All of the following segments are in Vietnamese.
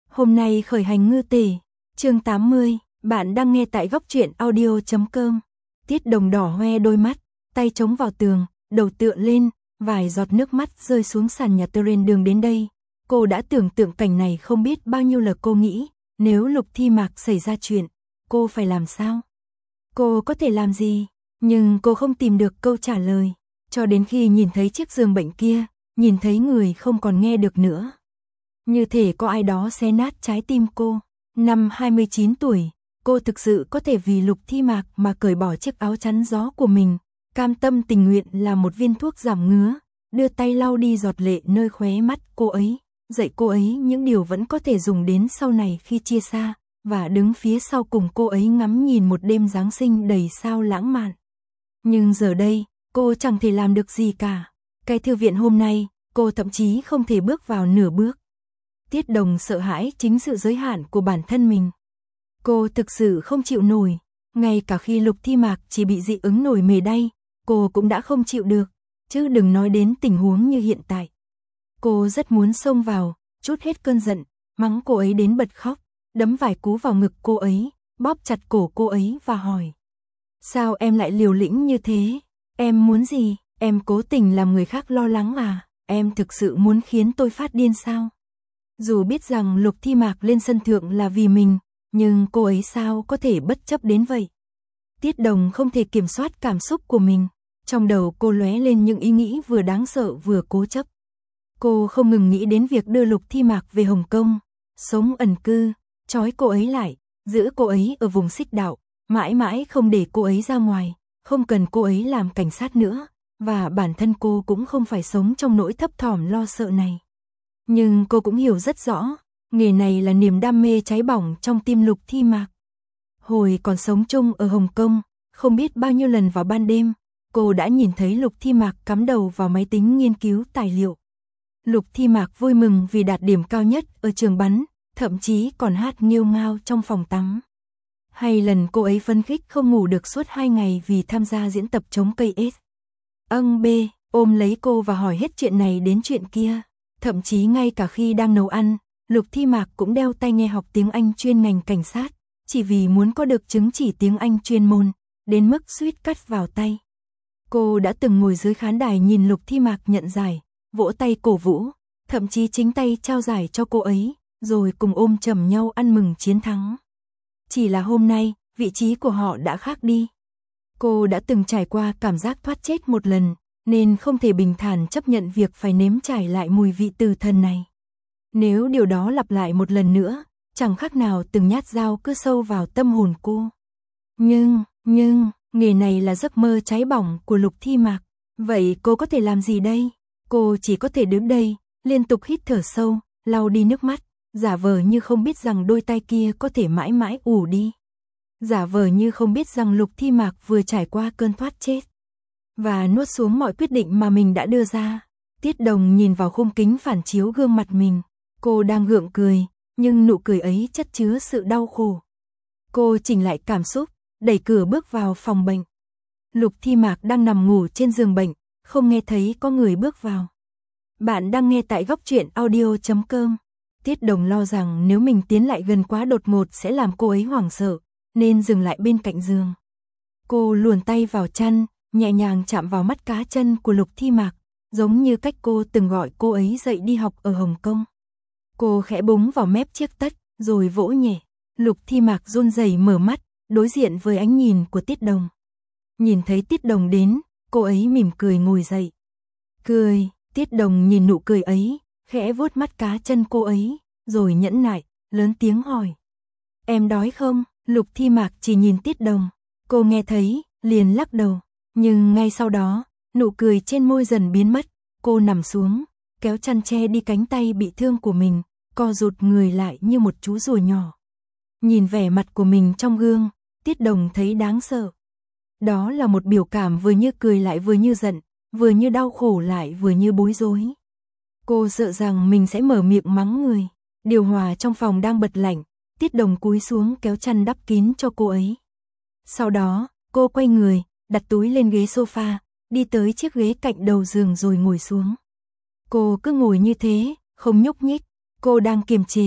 Hôm nay khởi hành ngư tể, chương 80, bạn đang nghe tại góc truyện audio.com. Tiết Đồng đỏ hoe đôi mắt, tay chống vào tường, đầu tựa lên, vài giọt nước mắt rơi xuống sàn nhà trên đường đến đây. Cô đã tưởng tượng cảnh này không biết bao nhiêu lần. Cô nghĩ, nếu Lục Thi Mạc xảy ra chuyện, cô phải làm sao? Cô có thể làm gì? Nhưng cô không tìm được câu trả lời, cho đến khi nhìn thấy chiếc giường bệnh kia, nhìn thấy người không còn nghe được nữa. Như thể có ai đó xé nát trái tim cô. Năm 29 tuổi, cô thực sự có thể vì Lục Thi Mạc mà cởi bỏ chiếc áo chắn gió của mình, cam tâm tình nguyện làm một viên thuốc giảm ngứa, đưa tay lau đi giọt lệ nơi khóe mắt cô ấy, dạy cô ấy những điều vẫn có thể dùng đến sau này khi chia xa, và đứng phía sau cùng cô ấy ngắm nhìn một đêm Giáng sinh đầy sao lãng mạn. Nhưng giờ đây, cô chẳng thể làm được gì cả. Cái thư viện hôm nay, cô thậm chí không thể bước vào nửa bước. Tiết Đồng sợ hãi chính sự giới hạn của bản thân mình. Cô thực sự không chịu nổi, ngay cả khi Lục Thi Mạc chỉ bị dị ứng nổi mề đay, cô cũng đã không chịu được, chứ đừng nói đến tình huống như hiện tại. Cô rất muốn xông vào, trút hết cơn giận, mắng cô ấy đến bật khóc, đấm vài cú vào ngực cô ấy, bóp chặt cổ cô ấy và hỏi: sao em lại liều lĩnh như thế? Em muốn gì? Em cố tình làm người khác lo lắng à? Em thực sự muốn khiến tôi phát điên sao? Dù biết rằng Lục Thi Mạc lên sân thượng là vì mình, nhưng cô ấy sao có thể bất chấp đến vậy? Tiết Đồng không thể kiểm soát cảm xúc của mình, trong đầu cô lóe lên những ý nghĩ vừa đáng sợ vừa cố chấp. Cô không ngừng nghĩ đến việc đưa Lục Thi Mạc về Hồng Kông, sống ẩn cư, trói cô ấy lại, giữ cô ấy ở vùng xích đạo, mãi mãi không để cô ấy ra ngoài, không cần cô ấy làm cảnh sát nữa, và bản thân cô cũng không phải sống trong nỗi thấp thỏm lo sợ này. Nhưng cô cũng hiểu rất rõ, nghề này là niềm đam mê cháy bỏng trong tim Lục Thi Mạc. Hồi còn sống chung ở Hồng Kông, không biết bao nhiêu lần vào ban đêm, cô đã nhìn thấy Lục Thi Mạc cắm đầu vào máy tính nghiên cứu tài liệu. Lục Thi Mạc vui mừng vì đạt điểm cao nhất ở trường bắn, thậm chí còn hát nghêu ngao trong phòng tắm. Hay lần cô ấy phấn khích không ngủ được suốt 2 ngày vì tham gia diễn tập chống cây AIDS. Âng bê, ôm lấy cô và hỏi hết chuyện này đến chuyện kia. Thậm chí ngay cả khi đang nấu ăn, Lục Thi Mạc cũng đeo tai nghe học tiếng Anh chuyên ngành cảnh sát, chỉ vì muốn có được chứng chỉ tiếng Anh chuyên môn, đến mức suýt cắt vào tay. Cô đã từng ngồi dưới khán đài nhìn Lục Thi Mạc nhận giải, vỗ tay cổ vũ, thậm chí chính tay trao giải cho cô ấy, rồi cùng ôm chầm nhau ăn mừng chiến thắng. Chỉ là hôm nay, vị trí của họ đã khác đi. Cô đã từng trải qua cảm giác thoát chết một lần, nên không thể bình thản chấp nhận việc phải nếm trải lại mùi vị tử thần này. Nếu điều đó lặp lại một lần nữa, chẳng khác nào từng nhát dao cứ sâu vào tâm hồn cô. Nhưng, nghề này là giấc mơ cháy bỏng của Lục Thi Mạc. Vậy cô có thể làm gì đây? Cô chỉ có thể đứng đây, liên tục hít thở sâu, lau đi nước mắt, giả vờ như không biết rằng đôi tay kia có thể mãi mãi ù đi. Giả vờ như không biết rằng Lục Thi Mạc vừa trải qua cơn thoát chết. Và nuốt xuống mọi quyết định mà mình đã đưa ra. Tiết Đồng nhìn vào khung kính phản chiếu gương mặt mình. Cô đang gượng cười, nhưng nụ cười ấy chất chứa sự đau khổ. Cô chỉnh lại cảm xúc, đẩy cửa bước vào phòng bệnh. Lục Thi Mạc đang nằm ngủ trên giường bệnh, không nghe thấy có người bước vào. Bạn đang nghe tại góc truyện audio.com. Tiết Đồng lo rằng nếu mình tiến lại gần quá đột ngột sẽ làm cô ấy hoảng sợ, nên dừng lại bên cạnh giường. Cô luồn tay vào chăn, nhẹ nhàng chạm vào mắt cá chân của Lục Thi Mạc, giống như cách cô từng gọi cô ấy dậy đi học ở Hồng Kông. Cô khẽ búng vào mép chiếc tất, rồi vỗ nhẹ. Lục Thi Mạc run rẩy mở mắt, đối diện với ánh nhìn của Tiết Đồng. Nhìn thấy Tiết Đồng đến, cô ấy mỉm cười ngồi dậy. Cười, Tiết Đồng nhìn nụ cười ấy, khẽ vuốt mắt cá chân cô ấy, rồi nhẫn nại, lớn tiếng hỏi: em đói không? Lục Thi Mạc chỉ nhìn Tiết Đồng, cô nghe thấy, liền lắc đầu. Nhưng ngay sau đó, nụ cười trên môi dần biến mất, cô nằm xuống, kéo chăn che đi cánh tay bị thương của mình, co rụt người lại như một chú rùa nhỏ. Nhìn vẻ mặt của mình trong gương, Tiết Đồng thấy đáng sợ. Đó là một biểu cảm vừa như cười lại vừa như giận, vừa như đau khổ lại vừa như bối rối. Cô sợ rằng mình sẽ mở miệng mắng người. Điều hòa trong phòng đang bật lạnh, Tiết Đồng cúi xuống kéo chăn đắp kín cho cô ấy. Sau đó, cô quay người, đặt túi lên ghế sofa, đi tới chiếc ghế cạnh đầu giường rồi ngồi xuống. Cô cứ ngồi như thế, không nhúc nhích, cô đang kiềm chế,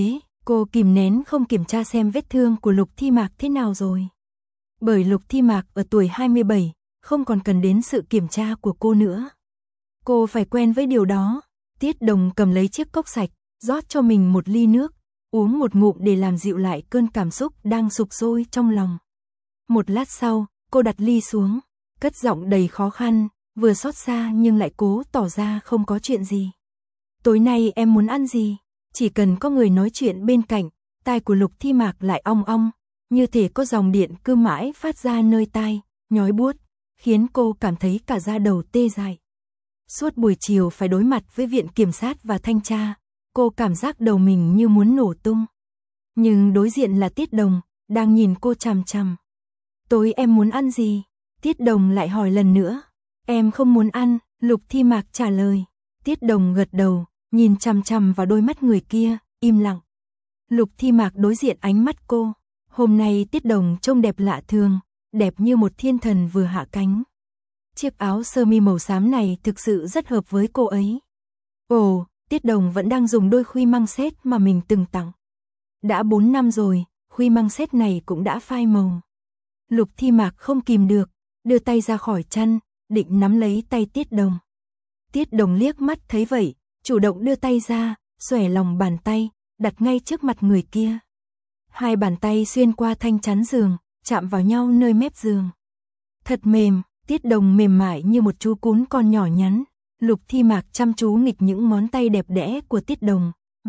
Cô kìm nén không kiểm tra xem vết thương của Lục Thi Mạc thế nào rồi. Bởi Lục Thi Mạc ở tuổi 27, không còn cần đến sự kiểm tra của cô nữa. Cô phải quen với điều đó. Tiết Đồng cầm lấy chiếc cốc sạch, rót cho mình một ly nước, uống một ngụm để làm dịu lại cơn cảm xúc đang sục sôi trong lòng. Một lát sau, cô đặt ly xuống, cất giọng đầy khó khăn, vừa xót xa nhưng lại cố tỏ ra không có chuyện gì. Tối nay em muốn ăn gì? Chỉ cần có người nói chuyện bên cạnh, tai của Lục Thi Mạc lại ong ong, như thể có dòng điện cứ mãi phát ra nơi tai, nhói buốt, khiến cô cảm thấy cả da đầu tê dại. Suốt buổi chiều phải đối mặt với viện kiểm sát và thanh tra, cô cảm giác đầu mình như muốn nổ tung. Nhưng đối diện là Tiết Đồng, đang nhìn cô chằm chằm. Tối em muốn ăn gì? Tiết Đồng lại hỏi lần nữa. Em không muốn ăn, Lục Thi Mạc trả lời. Tiết Đồng gật đầu, nhìn chằm chằm vào đôi mắt người kia, im lặng. Lục Thi Mạc đối diện ánh mắt cô. Hôm nay Tiết Đồng trông đẹp lạ thường, đẹp như một thiên thần vừa hạ cánh. Chiếc áo sơ mi màu xám này thực sự rất hợp với cô ấy. Ồ, Tiết Đồng vẫn đang dùng đôi khuy măng sét mà mình từng tặng. Đã 4 năm rồi, khuy măng sét này cũng đã phai màu. Lục Thi Mạc không kìm được, đưa tay ra khỏi chăn, định nắm lấy tay Tiết Đồng. Tiết Đồng liếc mắt thấy vậy, chủ động đưa tay ra, xòe lòng bàn tay, đặt ngay trước mặt người kia. Hai bàn tay xuyên qua thanh chắn giường, chạm vào nhau nơi mép giường. Thật mềm, Tiết Đồng mềm mại như một chú cún con nhỏ nhắn. Lục Thi Mạc chăm chú nghịch những ngón tay đẹp đẽ của Tiết Đồng,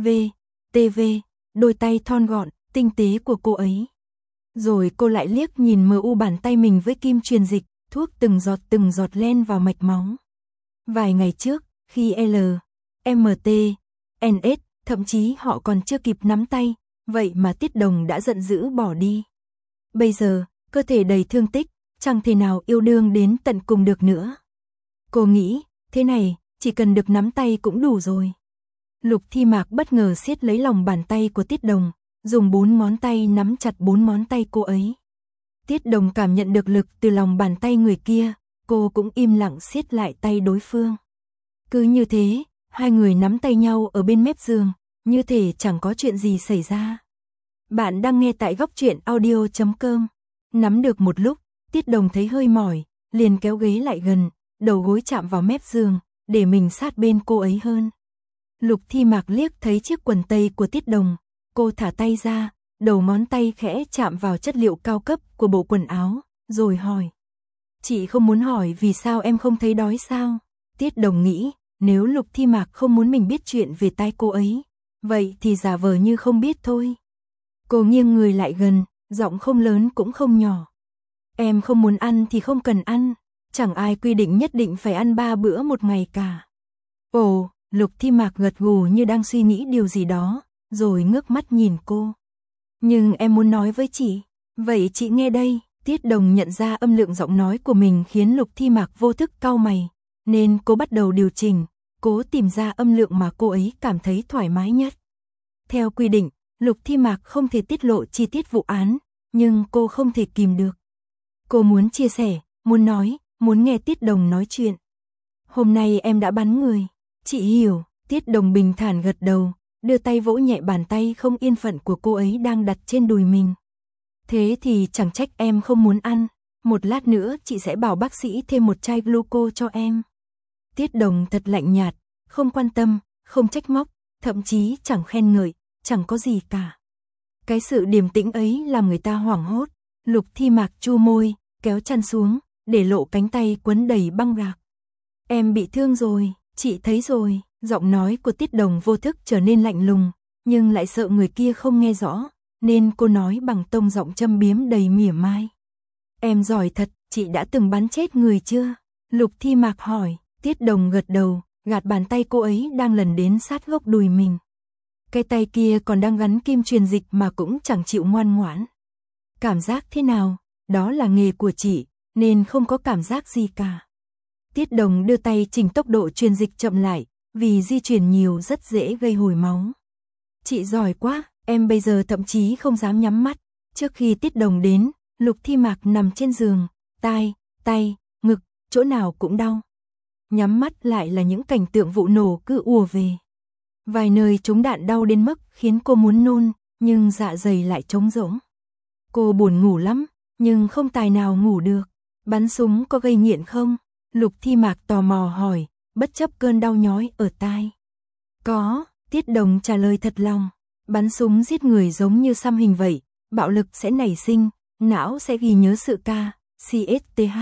đôi tay thon gọn, tinh tế của cô ấy. Rồi cô lại liếc nhìn mờ u bàn tay mình với kim truyền dịch, thuốc từng giọt len vào mạch máu. Vài ngày trước, khi LMT, NS, thậm chí họ còn chưa kịp nắm tay, vậy mà Tiết Đồng đã giận dữ bỏ đi. Bây giờ, cơ thể đầy thương tích, chẳng thể nào yêu đương đến tận cùng được nữa. Cô nghĩ, thế này, chỉ cần được nắm tay cũng đủ rồi. Lục Thi Mạc bất ngờ siết lấy lòng bàn tay của Tiết Đồng, dùng 4 ngón tay nắm chặt 4 ngón tay cô ấy. Tiết Đồng cảm nhận được lực từ lòng bàn tay người kia, cô cũng im lặng siết lại tay đối phương. Cứ như thế, hai người nắm tay nhau ở bên mép giường, như thể chẳng có chuyện gì xảy ra. Bạn đang nghe tại Góc Truyện Audio.com. Nắm được một lúc, Tiết Đồng thấy hơi mỏi, liền kéo ghế lại gần, đầu gối chạm vào mép giường, để mình sát bên cô ấy hơn. Lục Thi Mạc liếc thấy chiếc quần tây của Tiết Đồng, cô thả tay ra, đầu ngón tay khẽ chạm vào chất liệu cao cấp của bộ quần áo, rồi hỏi. Chị không muốn hỏi vì sao em không thấy đói sao? Tiết Đồng nghĩ, nếu Lục Thi Mạc không muốn mình biết chuyện về tai cô ấy, vậy thì giả vờ như không biết thôi. Cô nghiêng người lại gần, giọng không lớn cũng không nhỏ. Em không muốn ăn thì không cần ăn, chẳng ai quy định nhất định phải ăn 3 bữa một ngày cả. Ồ, Lục Thi Mạc gật gù như đang suy nghĩ điều gì đó, rồi ngước mắt nhìn cô. Nhưng em muốn nói với chị, vậy chị nghe đây. Tiết Đồng nhận ra âm lượng giọng nói của mình khiến Lục Thi Mạc vô thức cau mày, nên cô bắt đầu điều chỉnh, cố tìm ra âm lượng mà cô ấy cảm thấy thoải mái nhất. Theo quy định, Lục Thi Mạc không thể tiết lộ chi tiết vụ án, nhưng cô không thể kìm được. Cô muốn chia sẻ, muốn nói, muốn nghe Tiết Đồng nói chuyện. Hôm nay em đã bắn người. Chị hiểu, Tiết Đồng bình thản gật đầu, đưa tay vỗ nhẹ bàn tay không yên phận của cô ấy đang đặt trên đùi mình. Thế thì chẳng trách em không muốn ăn, một lát nữa chị sẽ bảo bác sĩ thêm một chai gluco cho em. Tiết Đồng thật lạnh nhạt, không quan tâm, không trách móc, thậm chí chẳng khen ngợi, chẳng có gì cả. Cái sự điềm tĩnh ấy làm người ta hoảng hốt. Lục Thi Mạc chu môi, kéo chăn xuống, để lộ cánh tay quấn đầy băng gạc. Em bị thương rồi, chị thấy rồi. Giọng nói của Tiết Đồng vô thức trở nên lạnh lùng, nhưng lại sợ người kia không nghe rõ, nên cô nói bằng tông giọng châm biếm đầy mỉa mai. Em giỏi thật, chị đã từng bắn chết người chưa? Lục Thi Mạc hỏi. Tiết Đồng gật đầu, gạt bàn tay cô ấy đang lần đến sát gốc đùi mình. Cái tay kia còn đang gắn kim truyền dịch mà cũng chẳng chịu ngoan ngoãn. Cảm giác thế nào? Đó là nghề của chị, nên không có cảm giác gì cả. Tiết Đồng đưa tay chỉnh tốc độ truyền dịch chậm lại, vì di chuyển nhiều rất dễ gây hồi máu. Chị giỏi quá, em bây giờ thậm chí không dám nhắm mắt. Trước khi Tiết Đồng đến, Lục Thi Mạc nằm trên giường, tai, tay, ngực, chỗ nào cũng đau. Nhắm mắt lại là những cảnh tượng vụ nổ cứ ùa về. Vài nơi trúng đạn đau đến mức khiến cô muốn nôn, nhưng dạ dày lại trống rỗng. Cô buồn ngủ lắm, nhưng không tài nào ngủ được. Bắn súng có gây nghiện không? Lục Thi Mạc tò mò hỏi, bất chấp cơn đau nhói ở tai. Có, Tiết Đồng trả lời thật lòng. Bắn súng giết người giống như xăm hình vậy, bạo lực sẽ nảy sinh, não sẽ ghi nhớ sự CSTH.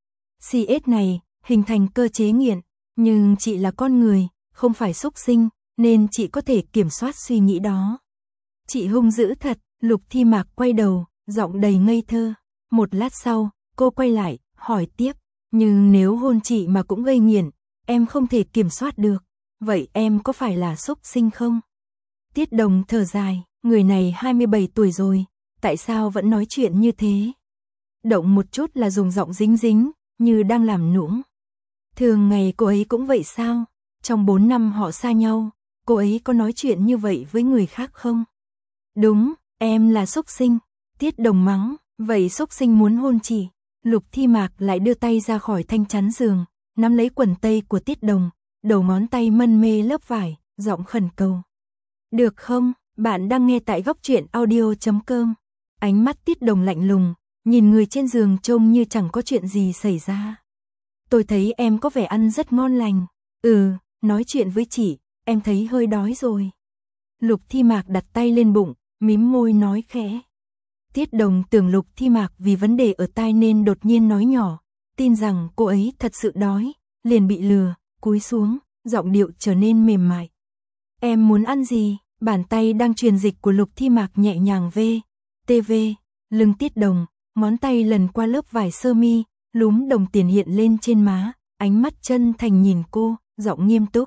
CS này hình thành cơ chế nghiện, nhưng chị là con người, không phải súc sinh, nên chị có thể kiểm soát suy nghĩ đó. Chị hung dữ thật. Lục Thi Mạc quay đầu, giọng đầy ngây thơ. Một lát sau, cô quay lại, hỏi tiếp, nhưng nếu hôn chị mà cũng gây nghiện, em không thể kiểm soát được, vậy em có phải là súc sinh không? Tiết Đồng thở dài, người này 27 tuổi rồi, tại sao vẫn nói chuyện như thế? Động một chút là dùng giọng dính dính, như đang làm nũng. Thường ngày cô ấy cũng vậy sao? Trong 4 năm họ xa nhau, cô ấy có nói chuyện như vậy với người khác không? Đúng, em là súc sinh. Tiết Đồng mắng, vậy súc sinh muốn hôn chị. Lục Thi Mạc lại đưa tay ra khỏi thanh chắn giường, nắm lấy quần tây của Tiết Đồng, đầu ngón tay mân mê lớp vải, giọng khẩn cầu. Được không, bạn đang nghe tại Góc Truyện Audio.com. Ánh mắt Tiết Đồng lạnh lùng, nhìn người trên giường trông như chẳng có chuyện gì xảy ra. Tôi thấy em có vẻ ăn rất ngon lành. Nói chuyện với chị, em thấy hơi đói rồi. Lục Thi Mạc đặt tay lên bụng, mím môi nói khẽ. Tiết Đồng tưởng Lục Thi Mạc vì vấn đề ở tai nên đột nhiên nói nhỏ, tin rằng cô ấy thật sự đói, liền bị lừa, cúi xuống, giọng điệu trở nên mềm mại. Em muốn ăn gì? Bàn tay đang truyền dịch của Lục Thi Mạc nhẹ nhàng TV, lưng Tiết Đồng, ngón tay lần qua lớp vải sơ mi, lúm đồng tiền hiện lên trên má, ánh mắt chân thành nhìn cô, giọng nghiêm túc.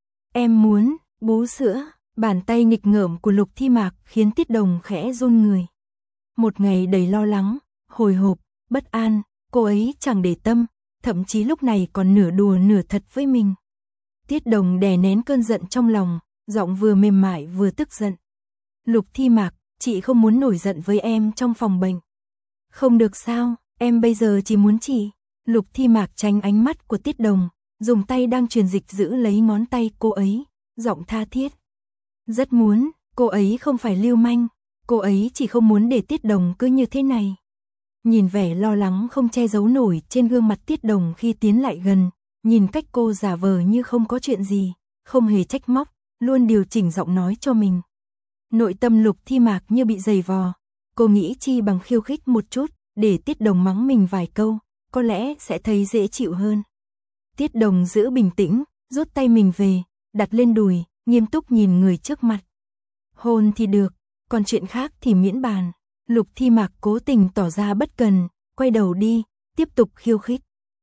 Em muốn bú sữa. Bàn tay nghịch ngợm của Lục Thi Mạc khiến Tiết Đồng khẽ run người. Một ngày đầy lo lắng, hồi hộp, bất an, cô ấy chẳng để tâm, thậm chí lúc này còn nửa đùa nửa thật với mình. Tiết Đồng đè nén cơn giận trong lòng, giọng vừa mềm mại vừa tức giận. Lục Thi Mạc, chị không muốn nổi giận với em trong phòng bệnh. Không được sao, em bây giờ chỉ muốn chị. Lục Thi Mạc tránh ánh mắt của Tiết Đồng, dùng tay đang truyền dịch giữ lấy ngón tay cô ấy, giọng tha thiết. Rất muốn, cô ấy không phải lưu manh, cô ấy chỉ không muốn để Tiết Đồng cứ như thế này. Nhìn vẻ lo lắng không che giấu nổi trên gương mặt Tiết Đồng khi tiến lại gần, nhìn cách cô giả vờ như không có chuyện gì, không hề trách móc, luôn điều chỉnh giọng nói cho mình. Nội tâm Lục Thi Mạc như bị giày vò, cô nghĩ chi bằng khiêu khích một chút, để Tiết Đồng mắng mình vài câu, có lẽ sẽ thấy dễ chịu hơn. Tiết Đồng giữ bình tĩnh, rút tay mình về, đặt lên đùi, nghiêm túc nhìn người trước mặt. Hôn thì được, còn chuyện khác thì miễn bàn. Lục Thi Mạc cố tình tỏ ra bất cần, quay đầu đi, tiếp tục khiêu khích.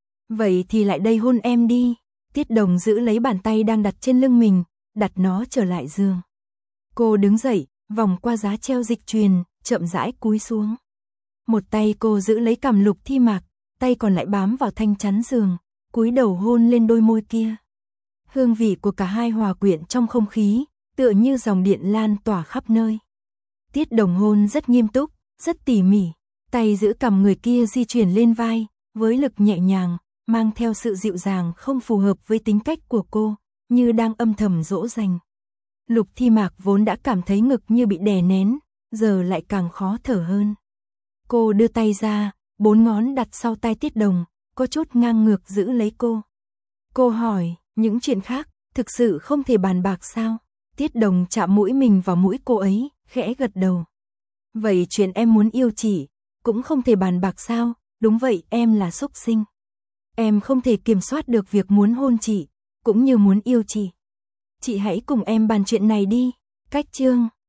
Vậy thì lại đây hôn em đi. Tiết Đồng giữ lấy bàn tay đang đặt trên lưng mình, đặt nó trở lại giường. Cô đứng dậy, vòng qua giá treo dịch truyền, chậm rãi cúi xuống. Một tay cô giữ lấy cằm Lục Thi Mạc, tay còn lại bám vào thanh chắn giường, cúi đầu hôn lên đôi môi kia. Hương vị của cả hai hòa quyện trong không khí, tựa như dòng điện lan tỏa khắp nơi. Tiết Đồng hôn rất nghiêm túc, rất tỉ mỉ, tay giữ cằm người kia di chuyển lên vai, với lực nhẹ nhàng, mang theo sự dịu dàng không phù hợp với tính cách của cô, như đang âm thầm dỗ dành. Lục Thi Mạc vốn đã cảm thấy ngực như bị đè nén, giờ lại càng khó thở hơn. Cô đưa tay ra, 4 ngón đặt sau tai Tiết Đồng, có chút ngang ngược giữ lấy cô. Cô hỏi, những chuyện khác, thực sự không thể bàn bạc sao? Tiết Đồng chạm mũi mình vào mũi cô ấy, khẽ gật đầu. Vậy chuyện em muốn yêu chị, cũng không thể bàn bạc sao? Đúng vậy, em là súc sinh. Em không thể kiểm soát được việc muốn hôn chị, cũng như muốn yêu chị. Chị hãy cùng em bàn chuyện này đi. Cách chương